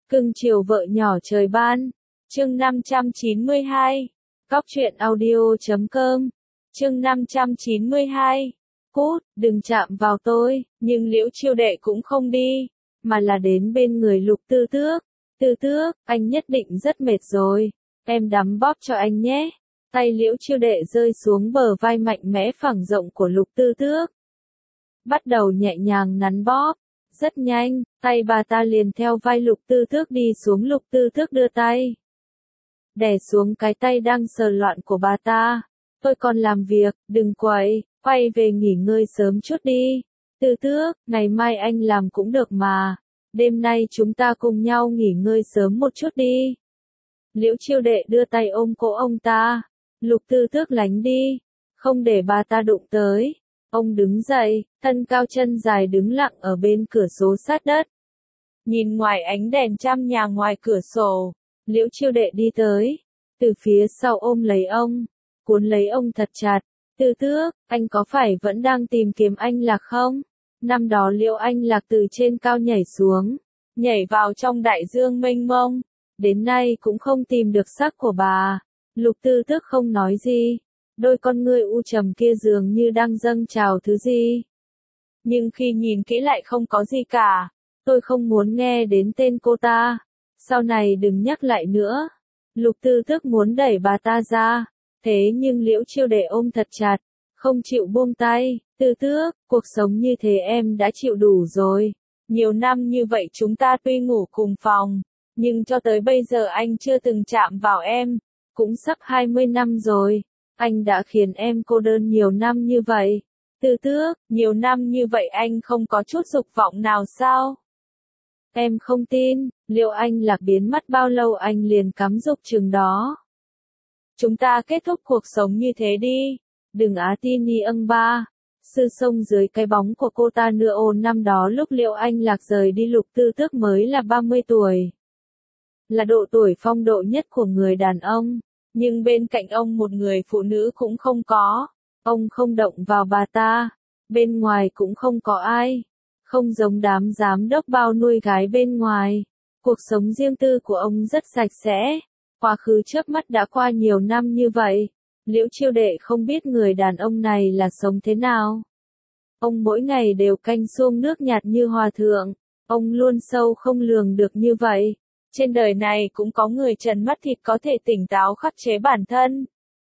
Cưng chiều vợ nhỏ trời ban. Chương 592. Cóc truyện audio.com. Chương 592. Cút, đừng chạm vào tôi, nhưng Liễu Chiêu Đệ cũng không đi, mà là đến bên người Lục Tư Tước. Tư Tước, anh nhất định rất mệt rồi, em đắm bóp cho anh nhé. Tay Liễu Chiêu Đệ rơi xuống bờ vai mạnh mẽ phẳng rộng của Lục Tư Tước. Bắt đầu nhẹ nhàng nắn bóp. Rất nhanh, tay bà ta liền theo vai Lục Tư Tước đi xuống. Lục Tư Tước đưa tay đè xuống cái tay đang sờ loạn của bà ta. Tôi còn làm việc, đừng quậy, quay về nghỉ ngơi sớm chút đi. Tư Tước, ngày mai anh làm cũng được mà. Đêm nay chúng ta cùng nhau nghỉ ngơi sớm một chút đi. Liễu Chiêu Đệ đưa tay ôm cổ ông ta. Lục Tư Tước lánh đi, không để bà ta đụng tới. Ông đứng dậy, thân cao chân dài đứng lặng ở bên cửa sổ sát đất. Nhìn ngoài ánh đèn trăm nhà ngoài cửa sổ, Liễu Chiêu Đệ đi tới, từ phía sau ôm lấy ông, cuốn lấy ông thật chặt. Tư Tước, anh có phải vẫn đang tìm kiếm anh Lạc không? Năm đó Liễu Anh Lạc từ trên cao nhảy xuống, nhảy vào trong đại dương mênh mông, đến nay cũng không tìm được xác của bà. Lục Tư Tước không nói gì. Đôi con ngươi u trầm kia dường như đang dâng trào thứ gì. Nhưng khi nhìn kỹ lại không có gì cả. Tôi không muốn nghe đến tên cô ta. Sau này đừng nhắc lại nữa. Lục Tư Tước muốn đẩy bà ta ra. Thế nhưng Liễu Chiêu Đệ ôm thật chặt, không chịu buông tay. Tư Tước, cuộc sống như thế em đã chịu đủ rồi. Nhiều năm như vậy chúng ta tuy ngủ cùng phòng, nhưng cho tới bây giờ anh chưa từng chạm vào em. Cũng sắp 20 năm rồi. Anh đã khiến em cô đơn nhiều năm như vậy. Tư Tước, nhiều năm như vậy anh không có chút dục vọng nào sao? Em không tin, liệu anh Lạc biến mất bao lâu anh liền cắm dục chừng đó. Chúng ta kết thúc cuộc sống như thế đi. Đừng á tin ni âng ba. Sư sông dưới cái bóng của cô ta nữa. Ôn năm đó lúc Liễu Anh Lạc rời đi Lục Tư Tước mới là 30 tuổi. Là độ tuổi phong độ nhất của người đàn ông. Nhưng bên cạnh ông một người phụ nữ cũng không có. Ông không động vào bà ta. Bên ngoài cũng không có ai. Không giống đám giám đốc bao nuôi gái bên ngoài. Cuộc sống riêng tư của ông rất sạch sẽ. Quá khứ chớp mắt đã qua nhiều năm như vậy. Liễu Chiêu Đệ không biết người đàn ông này là sống thế nào. Ông mỗi ngày đều canh xuông nước nhạt như hòa thượng. Ông luôn sâu không lường được như vậy. Trên đời này cũng có người trần mắt thịt có thể tỉnh táo khắc chế bản thân.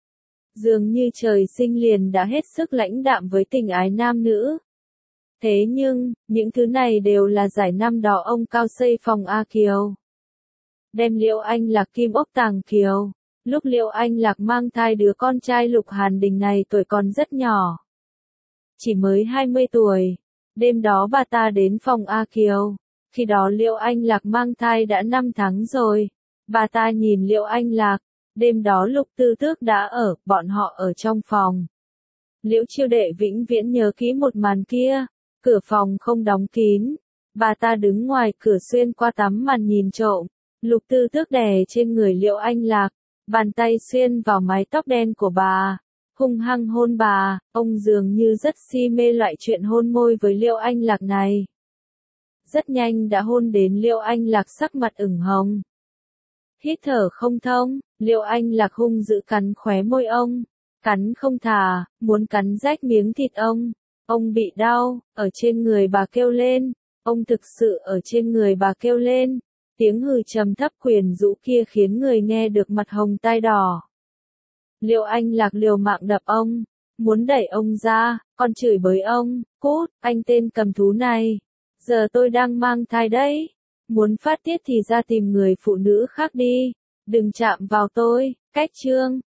Dường như trời sinh liền đã hết sức lãnh đạm với tình ái nam nữ. Thế nhưng, những thứ này đều là giải năm đó ông cao xây phòng A Kiều. Đem Liễu Anh Lạc kim ốc tàng kiều. Lúc Liễu Anh Lạc mang thai đứa con trai Lục Hàn Đình này tuổi còn rất nhỏ. Chỉ mới 20 tuổi. Đêm đó bà ta đến phòng A Kiều. Khi đó Liễu Anh Lạc mang thai đã 5 tháng rồi. Bà ta nhìn Liễu Anh Lạc. Đêm đó Lục Tư Tước đã ở, bọn họ ở trong phòng. Liễu Chiêu Đệ vĩnh viễn nhớ kỹ một màn kia. Cửa phòng không đóng kín. Bà ta đứng ngoài cửa xuyên qua tấm màn nhìn trộm. Lục Tư Tước đè trên người Liễu Anh Lạc. Bàn tay xuyên vào mái tóc đen của bà. Hung hăng hôn bà. Ông dường như rất si mê loại chuyện hôn môi với Liễu Anh Lạc này. Rất nhanh đã hôn đến Liễu Anh Lạc sắc mặt ửng hồng. Hít thở không thông, Liễu Anh Lạc hung dữ cắn khóe môi ông. Cắn không thả, muốn cắn rách miếng thịt ông. Ông bị đau, ở trên người bà kêu lên. Ông thực sự ở trên người bà kêu lên. Tiếng hừ trầm thấp quyến rũ kia khiến người nghe được mặt hồng tai đỏ. Liễu Anh Lạc liều mạng đập ông. Muốn đẩy ông ra, còn chửi bới ông. Cút, anh tên cầm thú này. Giờ tôi đang mang thai đấy. Muốn phát tiết thì ra tìm người phụ nữ khác đi. Đừng chạm vào tôi. Cách chương